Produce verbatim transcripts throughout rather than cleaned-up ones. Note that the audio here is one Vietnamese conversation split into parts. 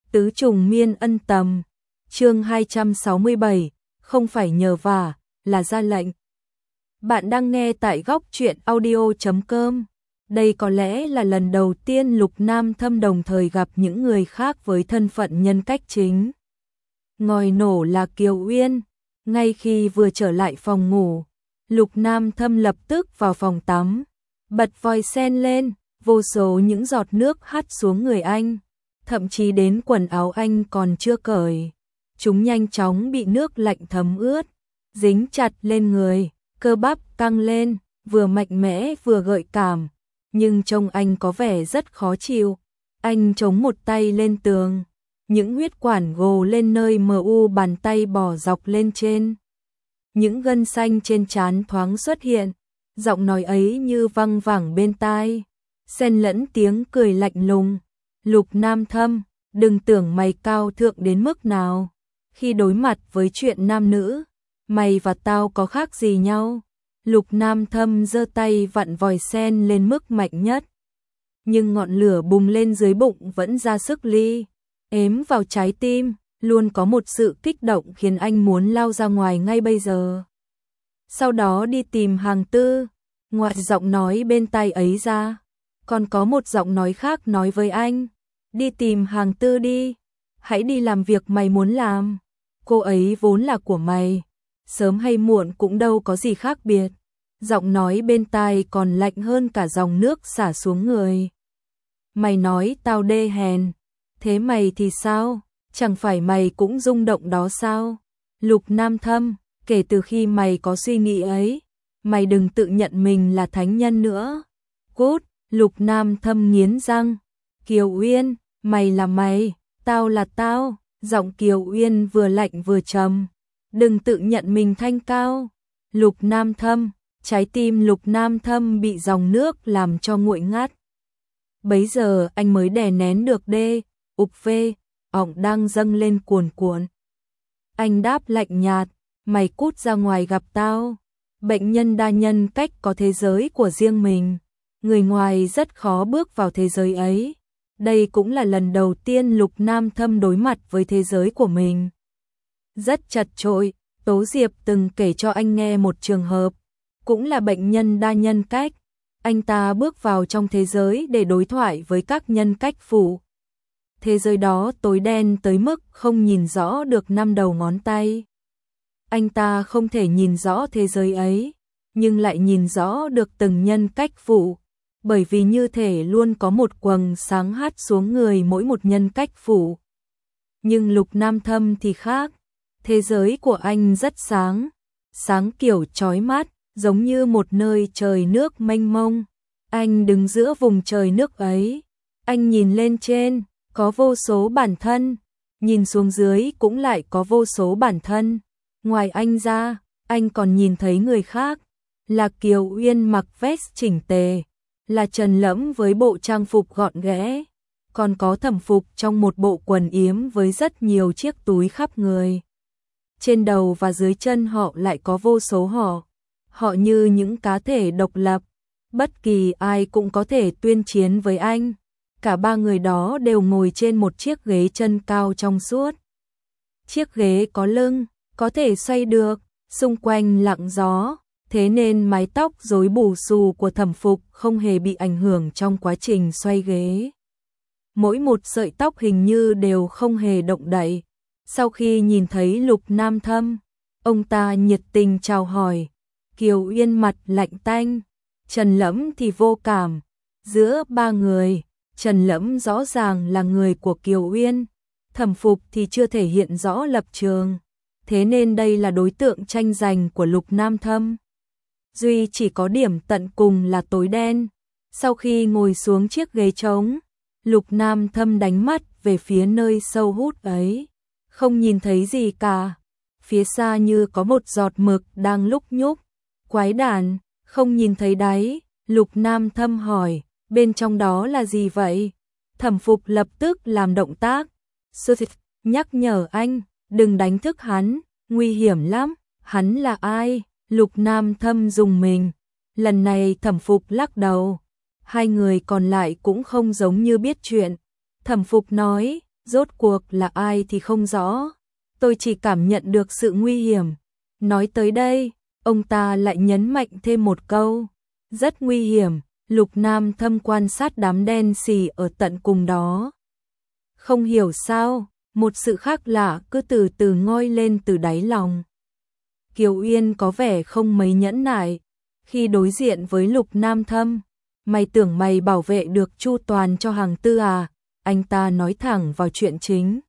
Tứ trùng miên ân tầm. Chương hai trăm sáu mươi bảy, không phải nhờ vả, là ra lệnh. Bạn đang nghe tại góc truyện audio chấm com. Đây có lẽ là lần đầu tiên Lục Nam Thâm đồng thời gặp những người khác với thân phận nhân cách chính. Ngòi nổ là Kiều Uyên. Ngay khi vừa trở lại phòng ngủ, Lục Nam Thâm lập tức vào phòng tắm, bật vòi sen lên, vô số những giọt nước hắt xuống người anh, thậm chí đến quần áo anh còn chưa cởi. Chúng nhanh chóng bị nước lạnh thấm ướt, dính chặt lên người, cơ bắp căng lên, vừa mạnh mẽ vừa gợi cảm, nhưng trông anh có vẻ rất khó chịu. Anh chống một tay lên tường, những huyết quản gồ lên nơi mờ u bàn tay bò dọc lên trên. Những gân xanh trên trán thoáng xuất hiện, giọng nói ấy như văng vẳng bên tai, xen lẫn tiếng cười lạnh lùng. Lục Nam Thâm, đừng tưởng mày cao thượng đến mức nào. Khi đối mặt với chuyện nam nữ, mày và tao có khác gì nhau. Lục Nam Thâm giơ tay vặn vòi sen lên mức mạnh nhất, nhưng ngọn lửa bùng lên dưới bụng vẫn ra sức ly ếm vào trái tim, luôn có một sự kích động khiến anh muốn lao ra ngoài ngay bây giờ. Sau đó đi tìm hàng tư. Ngoại giọng nói bên tai ấy ra, còn có một giọng nói khác nói với anh, đi tìm hàng tư đi, hãy đi làm việc mày muốn làm. Cô ấy vốn là của mày, sớm hay muộn cũng đâu có gì khác biệt. Giọng nói bên tai còn lạnh hơn cả dòng nước xả xuống người. Mày nói tao đê hèn, thế mày thì sao? Chẳng phải mày cũng rung động đó sao? Lục Nam Thâm, kể từ khi mày có suy nghĩ ấy, mày đừng tự nhận mình là thánh nhân nữa. Cút. Lục Nam Thâm nghiến răng. Kiều Uyên, mày là mày, tao là tao. Giọng Kiều Uyên vừa lạnh vừa trầm. Đừng tự nhận mình thanh cao. Lục Nam Thâm, trái tim Lục Nam Thâm bị dòng nước làm cho nguội ngắt. Bấy giờ anh mới đè nén được đê, ục phê, ỏng đang dâng lên cuồn cuộn. Anh đáp lạnh nhạt, mày cút ra ngoài gặp tao. Bệnh nhân đa nhân cách có thế giới của riêng mình, người ngoài rất khó bước vào thế giới ấy. Đây cũng là lần đầu tiên Lục Nam Thâm đối mặt với thế giới của mình. Rất chật chội, Tố Diệp từng kể cho anh nghe một trường hợp, cũng là bệnh nhân đa nhân cách. Anh ta bước vào trong thế giới để đối thoại với các nhân cách phụ. Thế giới đó tối đen tới mức không nhìn rõ được năm đầu ngón tay. Anh ta không thể nhìn rõ thế giới ấy, nhưng lại nhìn rõ được từng nhân cách phụ, bởi vì như thể luôn có một quầng sáng hắt xuống người mỗi một nhân cách phụ. Nhưng Lục Nam Thâm thì khác, thế giới của anh rất sáng, sáng kiểu chói mắt, giống như một nơi trời nước mênh mông. Anh đứng giữa vùng trời nước ấy, anh nhìn lên trên, có vô số bản thân, nhìn xuống dưới cũng lại có vô số bản thân. Ngoài anh ra, anh còn nhìn thấy người khác, là Kiều Uyên mặc vest chỉnh tề, là Trần Lẫm với bộ trang phục gọn ghẽ, còn có Thẩm Phục trong một bộ quần yếm với rất nhiều chiếc túi khắp người. Trên đầu và dưới chân họ lại có vô số họ, họ như những cá thể độc lập, bất kỳ ai cũng có thể tuyên chiến với anh. Cả ba người đó đều ngồi trên một chiếc ghế chân cao trong suốt. Chiếc ghế có lưng, có thể xoay được, xung quanh lặng gió, thế nên mái tóc rối bù xù của Thẩm Phục không hề bị ảnh hưởng trong quá trình xoay ghế. Mỗi một sợi tóc hình như đều không hề động đậy. Sau khi nhìn thấy Lục Nam Thâm, ông ta nhiệt tình chào hỏi. Kiều Uyên mặt lạnh tanh, Trần Lẫm thì vô cảm. Giữa ba người, Trần Lẫm rõ ràng là người của Kiều Uyên, Thẩm Phục thì chưa thể hiện rõ lập trường, thế nên đây là đối tượng tranh giành của Lục Nam Thâm. Duy chỉ có điểm tận cùng là tối đen. Sau khi ngồi xuống chiếc ghế trống, Lục Nam Thâm đánh mắt về phía nơi sâu hút ấy, không nhìn thấy gì cả. Phía xa như có một giọt mực đang lúc nhúc. Quái đản, không nhìn thấy đáy. Lục Nam Thâm hỏi, bên trong đó là gì vậy? Thẩm Phục lập tức làm động tác, nhắc nhở anh, đừng đánh thức hắn, nguy hiểm lắm. Hắn là ai? Lục Nam Thâm dùng mình. Lần này Thẩm Phục lắc đầu. Hai người còn lại cũng không giống như biết chuyện. Thẩm Phục nói, rốt cuộc là ai thì không rõ, tôi chỉ cảm nhận được sự nguy hiểm. Nói tới đây, ông ta lại nhấn mạnh thêm một câu, rất nguy hiểm. Lục Nam Thâm quan sát đám đen xì ở tận cùng đó. Không hiểu sao, một sự khác lạ cứ từ từ ngoi lên từ đáy lòng. Kiều Uyên có vẻ không mấy nhẫn nại khi đối diện với Lục Nam Thâm. Mày tưởng mày bảo vệ được chu toàn cho hàng tư à? Anh ta nói thẳng vào chuyện chính.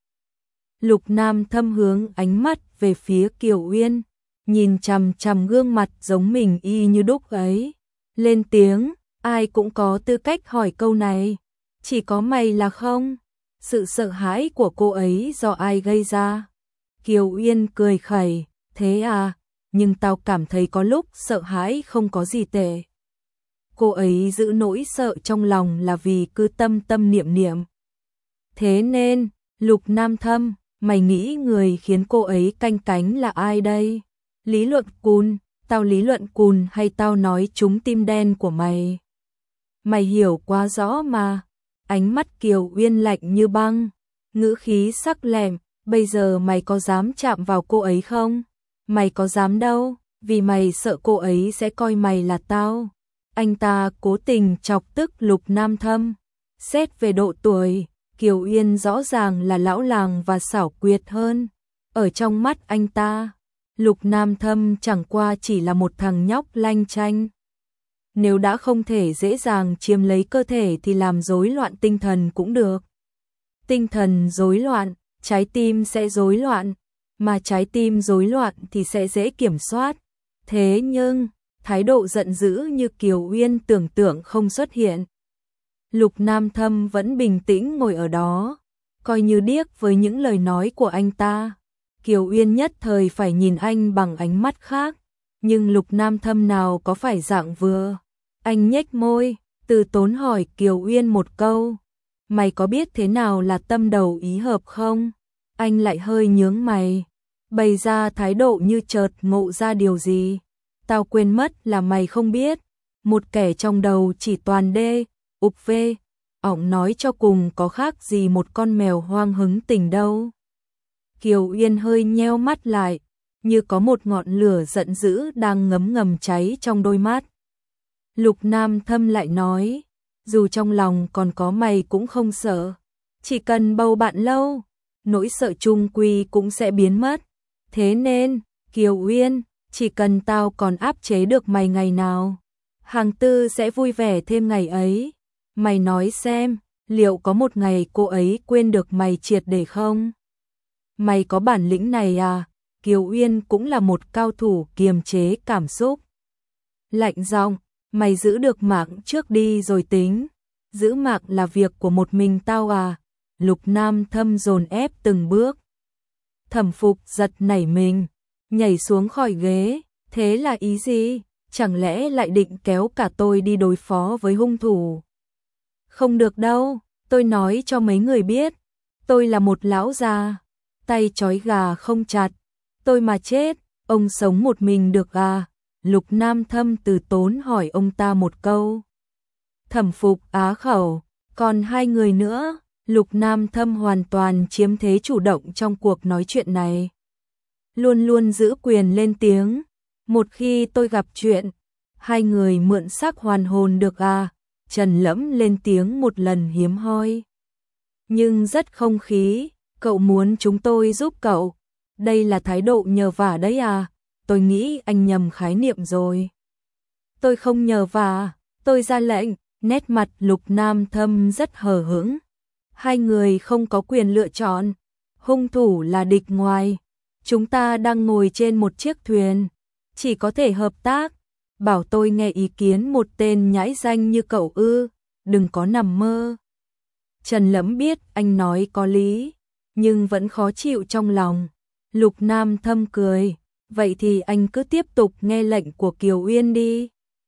Lục Nam Thâm hướng ánh mắt về phía Kiều Uyên, nhìn chằm chằm gương mặt giống mình y như đúc ấy. Lên tiếng, ai cũng có tư cách hỏi câu này. Chỉ có mày là không? Sự sợ hãi của cô ấy do ai gây ra? Kiều Uyên cười khẩy, thế à, nhưng tao cảm thấy có lúc sợ hãi không có gì tệ. Cô ấy giữ nỗi sợ trong lòng là vì cứ tâm tâm niệm niệm. Thế nên, Lục Nam Thâm, mày nghĩ người khiến cô ấy canh cánh là ai đây? Lý Luận Cùn, tao Lý Luận Cùn hay tao nói trúng tim đen của mày? Mày hiểu quá rõ mà. Ánh mắt Kiều Uyên lạnh như băng, ngữ khí sắc lẹm, bây giờ mày có dám chạm vào cô ấy không? Mày có dám đâu, vì mày sợ cô ấy sẽ coi mày là tao. Anh ta cố tình chọc tức Lục Nam Thâm. Xét về độ tuổi, Kiều Uyên rõ ràng là lão làng và xảo quyệt hơn. Ở trong mắt anh ta, Lục Nam Thâm chẳng qua chỉ là một thằng nhóc lanh chanh. Nếu đã không thể dễ dàng chiếm lấy cơ thể thì làm rối loạn tinh thần cũng được. Tinh thần rối loạn, trái tim sẽ rối loạn, mà trái tim rối loạn thì sẽ dễ kiểm soát. Thế nhưng, thái độ giận dữ như Kiều Uyên tưởng tượng không xuất hiện. Lục Nam Thâm vẫn bình tĩnh ngồi ở đó, coi như điếc với những lời nói của anh ta. Kiều Uyên nhất thời phải nhìn anh bằng ánh mắt khác, nhưng Lục Nam Thâm nào có phải dạng vừa. Anh nhếch môi, từ tốn hỏi Kiều Uyên một câu, mày có biết thế nào là tâm đầu ý hợp không? Anh lại hơi nhướng mày, bày ra thái độ như chợt ngộ ra điều gì. Tao quên mất là mày không biết, một kẻ trong đầu chỉ toàn đê, ục vê, ỏng nói cho cùng có khác gì một con mèo hoang hứng tình đâu. Kiều Uyên hơi nheo mắt lại, như có một ngọn lửa giận dữ đang ngấm ngầm cháy trong đôi mắt. Lục Nam Thâm lại nói, dù trong lòng còn có mày cũng không sợ, chỉ cần bầu bạn lâu, nỗi sợ chung quy cũng sẽ biến mất. Thế nên, Kiều Uyên, chỉ cần tao còn áp chế được mày ngày nào, hàng tư sẽ vui vẻ thêm ngày ấy. Mày nói xem, liệu có một ngày cô ấy quên được mày triệt để không? Mày có bản lĩnh này à? Kiều Uyên cũng là một cao thủ kiềm chế cảm xúc. Lạnh giọng, mày giữ được mạng trước đi rồi tính. Giữ mạng là việc của một mình tao à? Lục Nam Thâm dồn ép từng bước. Thẩm Phục giật nảy mình, nhảy xuống khỏi ghế. Thế là ý gì? Chẳng lẽ lại định kéo cả tôi đi đối phó với hung thủ? Không được đâu, tôi nói cho mấy người biết, tôi là một lão già, tay trói gà không chặt, tôi mà chết, ông sống một mình được à? Lục Nam Thâm từ tốn hỏi ông ta một câu. Thẩm Phục á khẩu, còn hai người nữa. Lục Nam Thâm hoàn toàn chiếm thế chủ động trong cuộc nói chuyện này, luôn luôn giữ quyền lên tiếng. Một khi tôi gặp chuyện, hai người mượn xác hoàn hồn được à? Trần Lẫm lên tiếng một lần hiếm hoi, nhưng rất không khí. Cậu muốn chúng tôi giúp cậu, đây là thái độ nhờ vả đấy à? Tôi nghĩ anh nhầm khái niệm rồi. Tôi không nhờ vả, tôi ra lệnh. Nét mặt Lục Nam Thâm rất hờ hững. Hai người không có quyền lựa chọn, hung thủ là địch ngoài, chúng ta đang ngồi trên một chiếc thuyền, chỉ có thể hợp tác. Bảo tôi nghe ý kiến một tên nhãi danh như cậu ư? Đừng có nằm mơ. Trần Lẫm biết anh nói có lý, nhưng vẫn khó chịu trong lòng. Lục Nam Thâm cười, vậy thì anh cứ tiếp tục nghe lệnh của Kiều Uyên đi.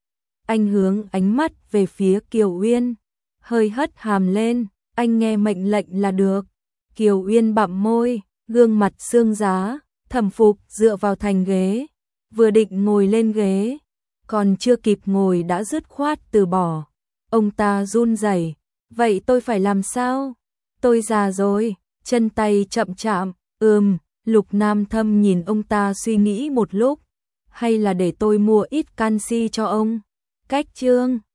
Anh hướng ánh mắt về phía Kiều Uyên, hơi hất hàm lên, anh nghe mệnh lệnh là được. Kiều Uyên bặm môi, gương mặt xương giá. Thẩm Phục dựa vào thành ghế, vừa định ngồi lên ghế, còn chưa kịp ngồi đã dứt khoát từ bỏ. Ông ta run rẩy, vậy tôi phải làm sao? Tôi già rồi, chân tay chậm chạm, ừm, Lục Nam Thâm nhìn ông ta suy nghĩ một lúc, hay là để tôi mua ít canxi cho ông. Cách chương